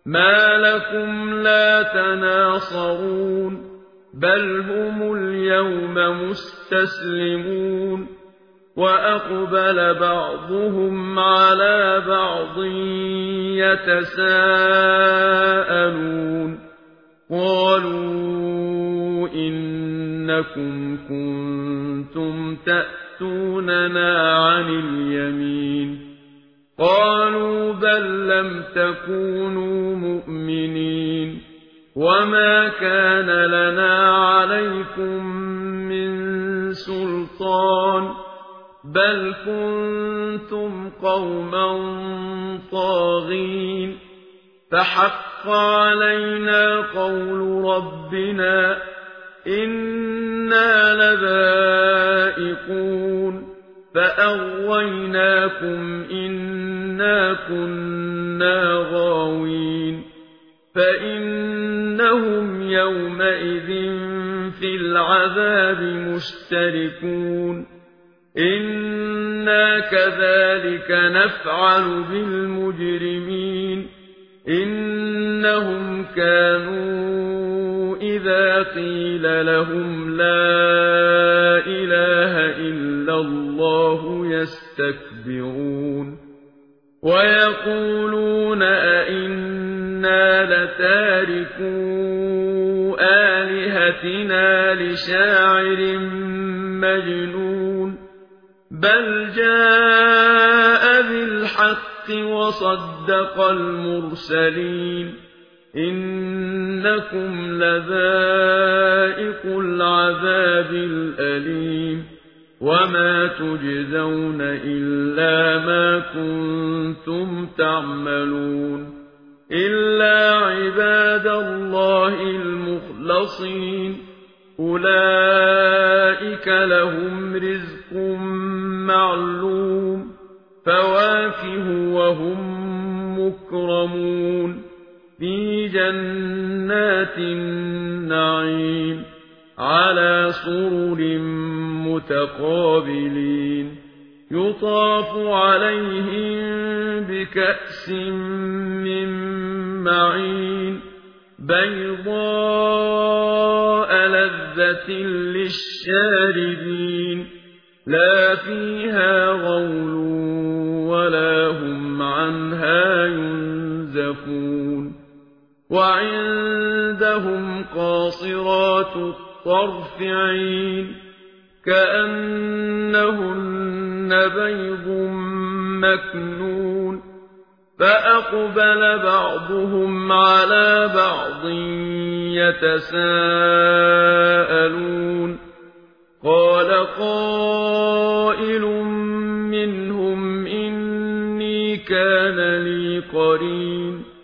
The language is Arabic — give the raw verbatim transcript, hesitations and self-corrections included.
ما لكم لا تناصرون بل هم اليوم مستسلمون وأقبل بعضهم على بعض يتساءلون قالوا إنكم كنتم تأتوننا عن اليمين قالوا بل لم تكونوا مؤمنين وما كان لنا عليكم من سلطان بل كنتم قوما طاغين فحق علينا قول ربنا إنا لذائقون فأغويناكم إنا كنا غاوين فإنهم يومئذ في العذاب مشتركون إنا كذلك نفعل بالمجرمين إنهم كانوا إذا قيل لهم لا إله إلا الله يستكبرون ويقولون أئنا لتاركو آلهتنا لشاعر مجنون بل جاء بالحق وصدق المرسلين إنكم لذائق العذاب الأليم وما تجزون إلا ما كنتم تعملون إلا عباد الله المخلصين أولئك لهم رزق معلوم فواكه وهم مكرمون في جنات النعيم على سرر متقابلين يطاف عليهم بكأس من معين بيضاء لذة للشاربين لا فيها غول ولا هم عنها ينزفون وعندهم قاصرات الطرف عين كأنهن بيض مكنون فأقبل بعضهم على بعض يتساءلون قال قائل منهم إني كان لي قرين